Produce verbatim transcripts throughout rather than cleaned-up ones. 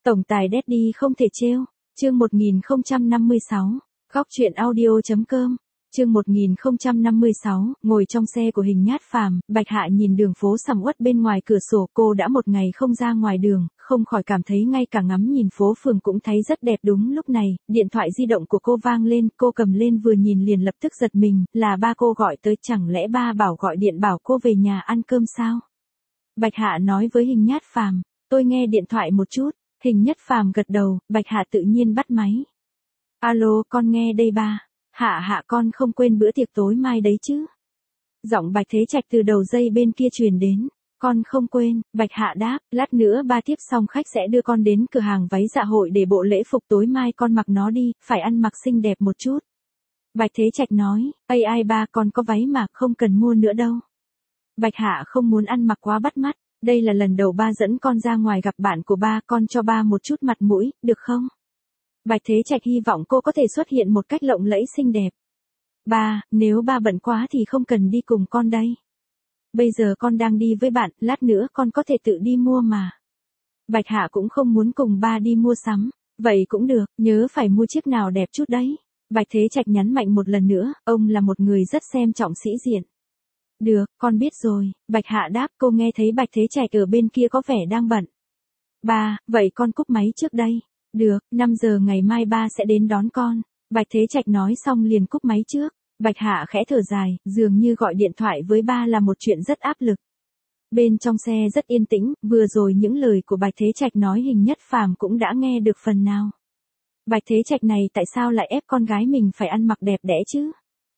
Tổng tài Daddy không thể trêu. Chương một nghìn không trăm năm mươi sáu. Góc truyện audio.com. Chương một nghìn không trăm năm mươi sáu, ngồi trong xe của Hình Nhát Phàm, Bạch Hạ nhìn đường phố sầm uất bên ngoài cửa sổ, cô đã một ngày không ra ngoài đường, không khỏi cảm thấy ngay cả ngắm nhìn phố phường cũng thấy rất đẹp. Đúng lúc này, điện thoại di động của cô vang lên, cô cầm lên vừa nhìn liền lập tức giật mình, là ba cô gọi tới, chẳng lẽ ba bảo gọi điện bảo cô về nhà ăn cơm sao? Bạch Hạ nói với Hình Nhát Phàm, tôi nghe điện thoại một chút. Hình Nhất Phàm gật đầu, Bạch Hạ tự nhiên bắt máy. Alo, con nghe đây ba. Hạ Hạ, con không quên bữa tiệc tối mai đấy chứ? Giọng Bạch Thế Trạch từ đầu dây bên kia truyền đến. Con không quên, Bạch Hạ đáp, lát nữa ba tiếp xong khách sẽ đưa con đến cửa hàng váy dạ hội để bộ lễ phục tối mai con mặc nó đi, phải ăn mặc xinh đẹp một chút. Bạch Thế Trạch nói, ây ai ba, con có váy mà, không cần mua nữa đâu. Bạch Hạ không muốn ăn mặc quá bắt mắt, đây là lần đầu ba dẫn con ra ngoài gặp bạn của ba, con cho ba một chút mặt mũi, được không? Bạch Thế Trạch hy vọng cô có thể xuất hiện một cách lộng lẫy xinh đẹp. Ba, nếu ba bận quá thì không cần đi cùng con đây. Bây giờ con đang đi với bạn, lát nữa con có thể tự đi mua mà. Bạch Hạ cũng không muốn cùng ba đi mua sắm. Vậy cũng được, nhớ phải mua chiếc nào đẹp chút đấy. Bạch Thế Trạch nhấn mạnh một lần nữa, ông là một người rất xem trọng sĩ diện. Được, con biết rồi, Bạch Hạ đáp. Cô nghe thấy Bạch Thế Trạch ở bên kia có vẻ đang bận. Ba, vậy con cúp máy trước đây. Được, năm giờ ngày mai ba sẽ đến đón con. Bạch Thế Trạch nói xong liền cúp máy trước. Bạch Hạ khẽ thở dài, dường như gọi điện thoại với ba là một chuyện rất áp lực. Bên trong xe rất yên tĩnh, vừa rồi những lời của Bạch Thế Trạch nói Hình Nhất Phàm cũng đã nghe được phần nào. Bạch Thế Trạch này tại sao lại ép con gái mình phải ăn mặc đẹp đẽ chứ?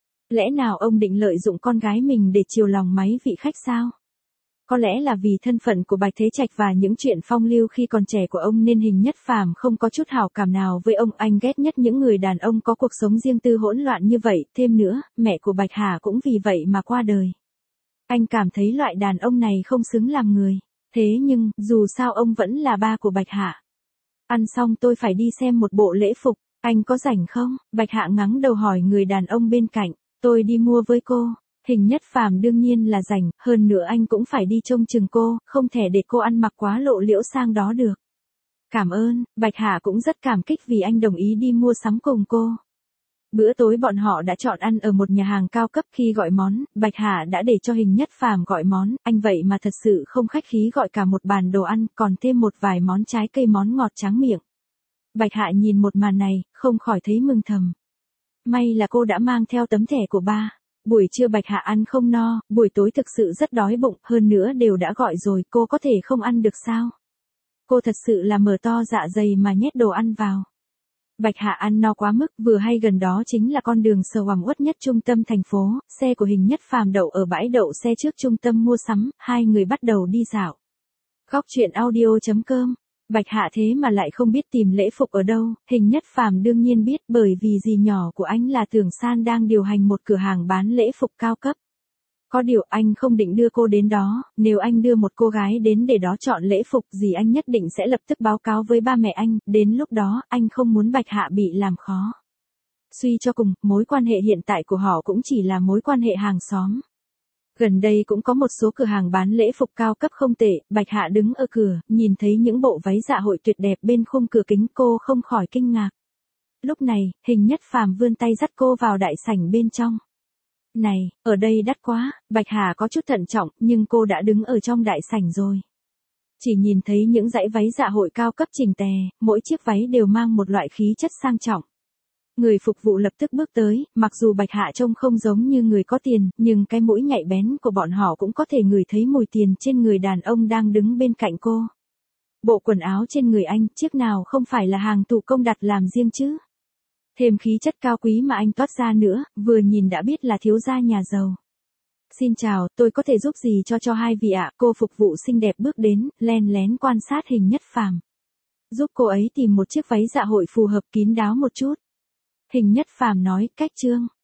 Lẽ nào ông định lợi dụng con gái mình để chiều lòng mấy vị khách sao? Có lẽ là vì thân phận của Bạch Thế Trạch và những chuyện phong lưu khi còn trẻ của ông nên Hình Nhất Phàm không có chút hảo cảm nào với ông. Anh ghét nhất những người đàn ông có cuộc sống riêng tư hỗn loạn như vậy. Thêm nữa, mẹ của Bạch Hà cũng vì vậy mà qua đời. Anh cảm thấy loại đàn ông này không xứng làm người. Thế nhưng, dù sao ông vẫn là ba của Bạch Hạ. Ăn xong tôi phải đi xem một bộ lễ phục. Anh có rảnh không? Bạch Hạ ngắng đầu hỏi người đàn ông bên cạnh. Tôi đi mua với cô. Hình Nhất Phàm đương nhiên là rảnh, hơn nữa anh cũng phải đi trông chừng cô, không thể để cô ăn mặc quá lộ liễu sang đó được. Cảm ơn, Bạch Hạ cũng rất cảm kích vì anh đồng ý đi mua sắm cùng cô. Bữa tối bọn họ đã chọn ăn ở một nhà hàng cao cấp. Khi gọi món, Bạch Hạ đã để cho Hình Nhất Phàm gọi món, anh vậy mà thật sự không khách khí gọi cả một bàn đồ ăn, còn thêm một vài món trái cây món ngọt tráng miệng. Bạch Hạ nhìn một màn này, không khỏi thấy mừng thầm. May là cô đã mang theo tấm thẻ của ba. Buổi trưa Bạch Hạ ăn không no, buổi tối thực sự rất đói bụng, hơn nữa đều đã gọi rồi, cô có thể không ăn được sao? Cô thật sự là mở to dạ dày mà nhét đồ ăn vào. Bạch Hạ ăn no quá mức, vừa hay gần đó chính là con đường sờ oằm uất nhất trung tâm thành phố, xe của Hình Nhất Phàm đậu ở bãi đậu xe trước trung tâm mua sắm, hai người bắt đầu đi dạo. Góc truyện audio.com. Bạch Hạ thế mà lại không biết tìm lễ phục ở đâu, Hình Nhất Phàm đương nhiên biết, bởi vì dì nhỏ của anh là Tưởng San đang điều hành một cửa hàng bán lễ phục cao cấp. Có điều anh không định đưa cô đến đó, nếu anh đưa một cô gái đến để đó chọn lễ phục dì anh nhất định sẽ lập tức báo cáo với ba mẹ anh, đến lúc đó anh không muốn Bạch Hạ bị làm khó. Suy cho cùng, mối quan hệ hiện tại của họ cũng chỉ là mối quan hệ hàng xóm. Gần đây cũng có một số cửa hàng bán lễ phục cao cấp không tệ. Bạch Hạ đứng ở cửa, nhìn thấy những bộ váy dạ hội tuyệt đẹp bên khung cửa kính, cô không khỏi kinh ngạc. Lúc này, Hình Nhất Phàm vươn tay dắt cô vào đại sảnh bên trong. Này, ở đây đắt quá. Bạch Hạ có chút thận trọng, nhưng cô đã đứng ở trong đại sảnh rồi. Chỉ nhìn thấy những dãy váy dạ hội cao cấp chỉnh tề, mỗi chiếc váy đều mang một loại khí chất sang trọng. Người phục vụ lập tức bước tới, mặc dù Bạch Hạ trông không giống như người có tiền, nhưng cái mũi nhạy bén của bọn họ cũng có thể ngửi thấy mùi tiền trên người đàn ông đang đứng bên cạnh cô. Bộ quần áo trên người anh, chiếc nào không phải là hàng thủ công đặt làm riêng chứ? Thêm khí chất cao quý mà anh toát ra nữa, vừa nhìn đã biết là thiếu gia nhà giàu. Xin chào, tôi có thể giúp gì cho cho hai vị ạ? Cô phục vụ xinh đẹp bước đến, len lén quan sát Hình Nhất Phàm. Giúp cô ấy tìm một chiếc váy dạ hội phù hợp kín đáo một chút. Hình Nhất Phàm nói, cách trương.